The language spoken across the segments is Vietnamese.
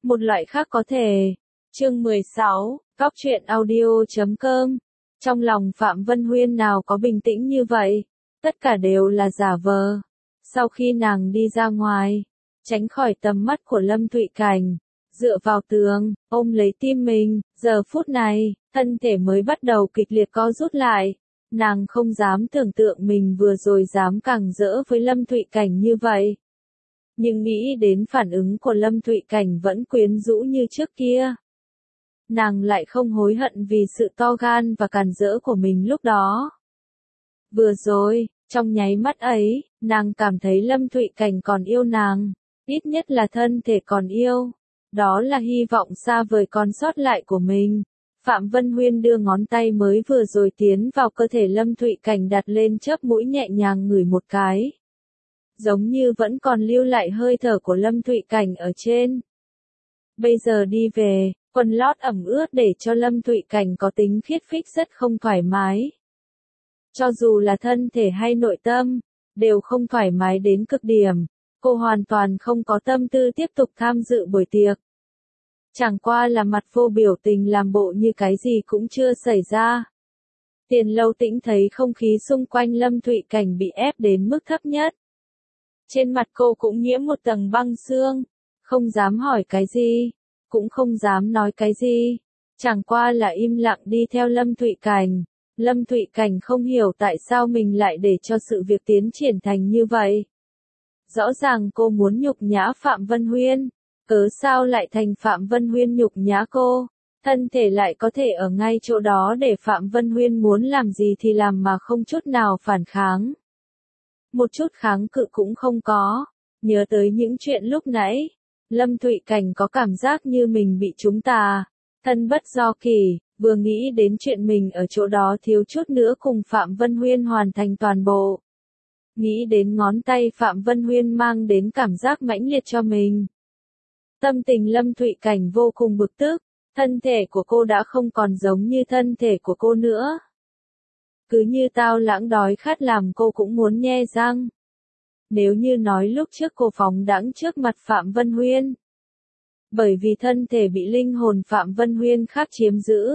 Một loại khác có thể. Chương 16, Góc truyện audio.com. Trong lòng Phạm Vân Huyên nào có bình tĩnh như vậy, tất cả đều là giả vờ. Sau khi nàng đi ra ngoài, tránh khỏi tầm mắt của Lâm Thụy Cảnh, dựa vào tường, ôm lấy tim mình, giờ phút này, thân thể mới bắt đầu kịch liệt co rút lại. Nàng không dám tưởng tượng mình vừa rồi dám càng rỡ với Lâm Thụy Cảnh như vậy. Nhưng nghĩ đến phản ứng của Lâm Thụy Cảnh vẫn quyến rũ như trước kia. Nàng lại không hối hận vì sự to gan và càn rỡ của mình lúc đó. Vừa rồi, trong nháy mắt ấy, nàng cảm thấy Lâm Thụy Cảnh còn yêu nàng, ít nhất là thân thể còn yêu. Đó là hy vọng xa vời còn sót lại của mình. Phạm Vân Huyên đưa ngón tay mới vừa rồi tiến vào cơ thể Lâm Thụy Cảnh đặt lên chớp mũi nhẹ nhàng ngửi một cái. Giống như vẫn còn lưu lại hơi thở của Lâm Thụy Cảnh ở trên. Bây giờ đi về, quần lót ẩm ướt để cho Lâm Thụy Cảnh có tính khiết phích rất không thoải mái. Cho dù là thân thể hay nội tâm, đều không thoải mái đến cực điểm. Cô hoàn toàn không có tâm tư tiếp tục tham dự buổi tiệc. Chẳng qua là mặt vô biểu tình làm bộ như cái gì cũng chưa xảy ra. Tiền Lâu Tĩnh thấy không khí xung quanh Lâm Thụy Cảnh bị ép đến mức thấp nhất. Trên mặt cô cũng nhiễm một tầng băng xương, không dám hỏi cái gì, cũng không dám nói cái gì, chẳng qua là im lặng đi theo Lâm Thụy Cảnh. Lâm Thụy Cảnh không hiểu tại sao mình lại để cho sự việc tiến triển thành như vậy. Rõ ràng cô muốn nhục nhã Phạm Vân Huyên, cớ sao lại thành Phạm Vân Huyên nhục nhã cô, thân thể lại có thể ở ngay chỗ đó để Phạm Vân Huyên muốn làm gì thì làm mà không chút nào phản kháng. Một chút kháng cự cũng không có. Nhớ tới những chuyện lúc nãy, Lâm Thụy Cảnh có cảm giác như mình bị trúng tà, thân bất do kỷ, vừa nghĩ đến chuyện mình ở chỗ đó thiếu chút nữa cùng Phạm Vân Huyên hoàn thành toàn bộ. Nghĩ đến ngón tay Phạm Vân Huyên mang đến cảm giác mãnh liệt cho mình. Tâm tình Lâm Thụy Cảnh vô cùng bực tức, thân thể của cô đã không còn giống như thân thể của cô nữa. Cứ như tao lãng đói khát làm cô cũng muốn nhe răng. Nếu như nói lúc trước cô phóng đãng trước mặt Phạm Vân Huyên. Bởi vì thân thể bị linh hồn Phạm Vân Huyên khác chiếm giữ.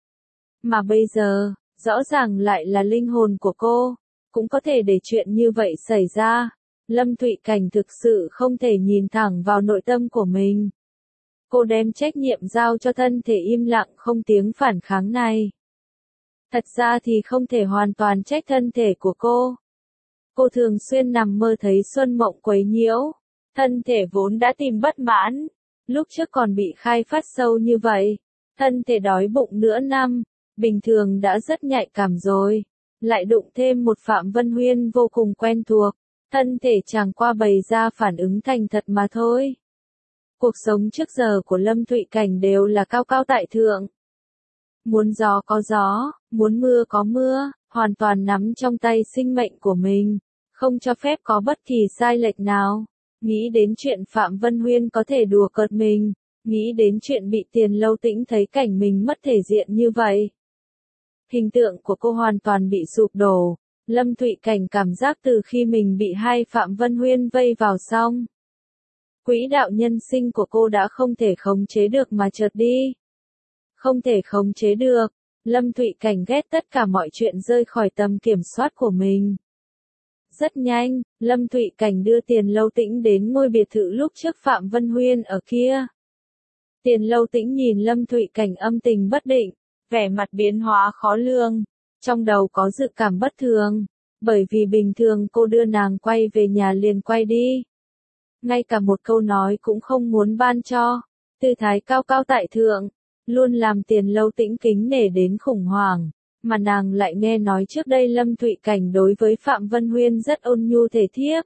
Mà bây giờ, rõ ràng lại là linh hồn của cô, cũng có thể để chuyện như vậy xảy ra. Lâm Thụy Cảnh thực sự không thể nhìn thẳng vào nội tâm của mình. Cô đem trách nhiệm giao cho thân thể im lặng không tiếng phản kháng này. Thật ra thì không thể hoàn toàn trách thân thể của cô. Cô thường xuyên nằm mơ thấy xuân mộng quấy nhiễu. Thân thể vốn đã tìm bất mãn. Lúc trước còn bị khai phát sâu như vậy. Thân thể đói bụng nửa năm. Bình thường đã rất nhạy cảm rồi. Lại đụng thêm một Phạm Vân Huyên vô cùng quen thuộc. Thân thể chẳng qua bày ra phản ứng thành thật mà thôi. Cuộc sống trước giờ của Lâm Thụy Cảnh đều là cao cao tại thượng. Muốn gió có gió, muốn mưa có mưa, hoàn toàn nắm trong tay sinh mệnh của mình, không cho phép có bất kỳ sai lệch nào. Nghĩ đến chuyện Phạm Vân Huyên có thể đùa cợt mình, nghĩ đến chuyện bị Tiền Lâu Tĩnh thấy cảnh mình mất thể diện như vậy. Hình tượng của cô hoàn toàn bị sụp đổ. Lâm Thụy Cảnh cảm giác từ khi mình bị hai Phạm Vân Huyên vây vào xong. Quỹ đạo nhân sinh của cô đã không thể khống chế được mà chợt đi. Không thể khống chế được, Lâm Thụy Cảnh ghét tất cả mọi chuyện rơi khỏi tầm kiểm soát của mình. Rất nhanh, Lâm Thụy Cảnh đưa Tiền Lâu Tĩnh đến ngôi biệt thự lúc trước Phạm Vân Huyên ở kia. Tiền Lâu Tĩnh nhìn Lâm Thụy Cảnh âm tình bất định, vẻ mặt biến hóa khó lường, trong đầu có dự cảm bất thường, bởi vì bình thường cô đưa nàng quay về nhà liền quay đi. Ngay cả một câu nói cũng không muốn ban cho, tư thái cao cao tại thượng, luôn làm Tiền Lâu Tĩnh kính nể đến khủng hoảng, mà nàng lại nghe nói trước đây Lâm Thụy Cảnh đối với Phạm Vân Huyên rất ôn nhu thể thiếp.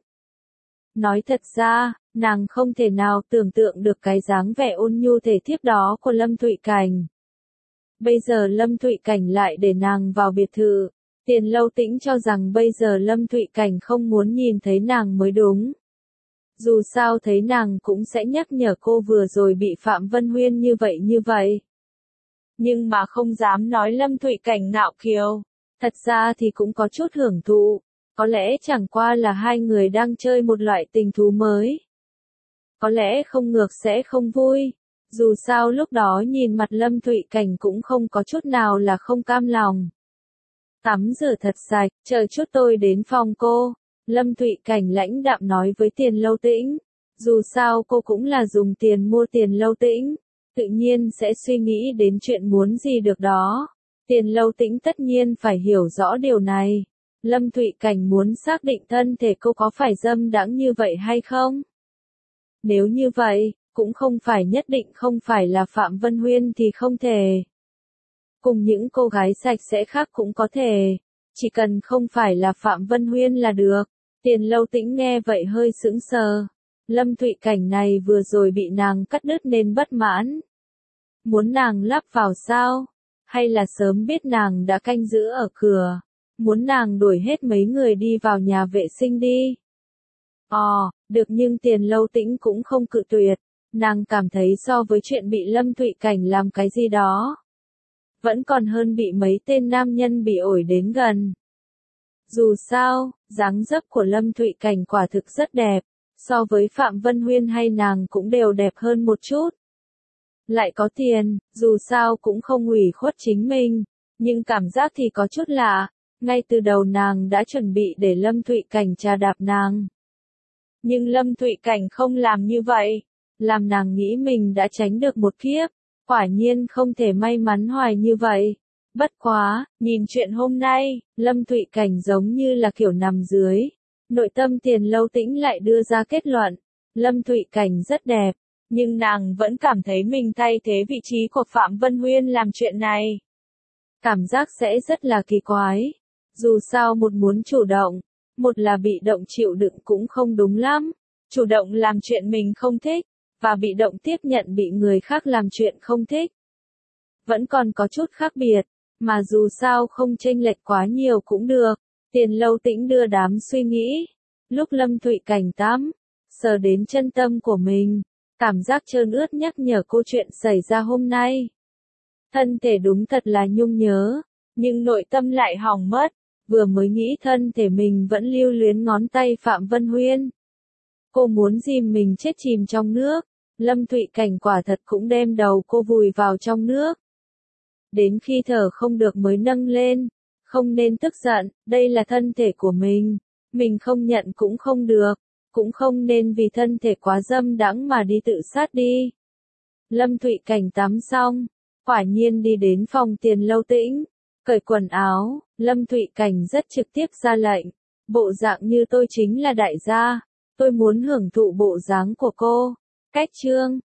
Nói thật ra, nàng không thể nào tưởng tượng được cái dáng vẻ ôn nhu thể thiếp đó của Lâm Thụy Cảnh. Bây giờ Lâm Thụy Cảnh lại để nàng vào biệt thự, Tiền Lâu Tĩnh cho rằng bây giờ Lâm Thụy Cảnh không muốn nhìn thấy nàng mới đúng. Dù sao thấy nàng cũng sẽ nhắc nhở cô vừa rồi bị Phạm Vân Huyên như vậy. Nhưng mà không dám nói Lâm Thụy Cảnh ngạo kiều. Thật ra thì cũng có chút hưởng thụ. Có lẽ chẳng qua là hai người đang chơi một loại tình thú mới. Có lẽ không ngược sẽ không vui. Dù sao lúc đó nhìn mặt Lâm Thụy Cảnh cũng không có chút nào là không cam lòng. Tắm rửa thật sạch, chờ chút tôi đến phòng cô. Lâm Thụy Cảnh lãnh đạm nói với Tiền Lâu Tĩnh. Dù sao cô cũng là dùng tiền mua Tiền Lâu Tĩnh, tự nhiên sẽ suy nghĩ đến chuyện muốn gì được đó. Tiền Lâu Tĩnh tất nhiên phải hiểu rõ điều này. Lâm Thụy Cảnh muốn xác định thân thể cô có phải dâm đãng như vậy hay không? Nếu như vậy, cũng không phải nhất định không phải là Phạm Vân Huyên thì không thể. Cùng những cô gái sạch sẽ khác cũng có thể. Chỉ cần không phải là Phạm Vân Huyên là được. Tiền Lâu Tĩnh nghe vậy hơi sững sờ. Lâm Thụy Cảnh này vừa rồi bị nàng cắt đứt nên bất mãn. Muốn nàng lắp vào sao? Hay là sớm biết nàng đã canh giữ ở cửa? Muốn nàng đuổi hết mấy người đi vào nhà vệ sinh đi? Được, nhưng Tiền Lâu Tĩnh cũng không cự tuyệt. Nàng cảm thấy so với chuyện bị Lâm Thụy Cảnh làm cái gì đó, vẫn còn hơn bị mấy tên nam nhân bị ổi đến gần. Dù sao, dáng dấp của Lâm Thụy Cảnh quả thực rất đẹp, so với Phạm Vân Huyên hay nàng cũng đều đẹp hơn một chút. Lại có tiền, dù sao cũng không ủy khuất chính mình, nhưng cảm giác thì có chút lạ, ngay từ đầu nàng đã chuẩn bị để Lâm Thụy Cảnh trà đạp nàng. Nhưng Lâm Thụy Cảnh không làm như vậy, làm nàng nghĩ mình đã tránh được một kiếp, quả nhiên không thể may mắn hoài như vậy. Bất quá, nhìn chuyện hôm nay, Lâm Thụy Cảnh giống như là kiểu nằm dưới. Nội tâm Tiền Lâu Tĩnh lại đưa ra kết luận, Lâm Thụy Cảnh rất đẹp, nhưng nàng vẫn cảm thấy mình thay thế vị trí của Phạm Vân Huyên làm chuyện này. Cảm giác sẽ rất là kỳ quái. Dù sao một muốn chủ động, một là bị động chịu đựng cũng không đúng lắm. Chủ động làm chuyện mình không thích, và bị động tiếp nhận bị người khác làm chuyện không thích. Vẫn còn có chút khác biệt, mà dù sao không chênh lệch quá nhiều cũng được. Tiền Lâu Tĩnh đưa đám suy nghĩ. Lúc Lâm Thụy Cảnh tắm, sờ đến chân tâm của mình, cảm giác trơn ướt nhắc nhở cô chuyện xảy ra hôm nay. Thân thể đúng thật là nhung nhớ, nhưng nội tâm lại hỏng mất. Vừa mới nghĩ thân thể mình vẫn lưu luyến ngón tay Phạm Vân Huyên. Cô muốn dìm mình chết chìm trong nước. Lâm Thụy Cảnh quả thật cũng đem đầu cô vùi vào trong nước. Đến khi thở không được mới nâng lên. Không nên tức giận, đây là thân thể của mình không nhận cũng không được, cũng không nên vì thân thể quá dâm đãng mà đi tự sát đi. Lâm Thụy Cảnh tắm xong, quả nhiên đi đến phòng Tiền Lâu Tĩnh, cởi quần áo, Lâm Thụy Cảnh rất trực tiếp ra lệnh, bộ dạng như tôi chính là đại gia, tôi muốn hưởng thụ bộ dáng của cô. Cách chương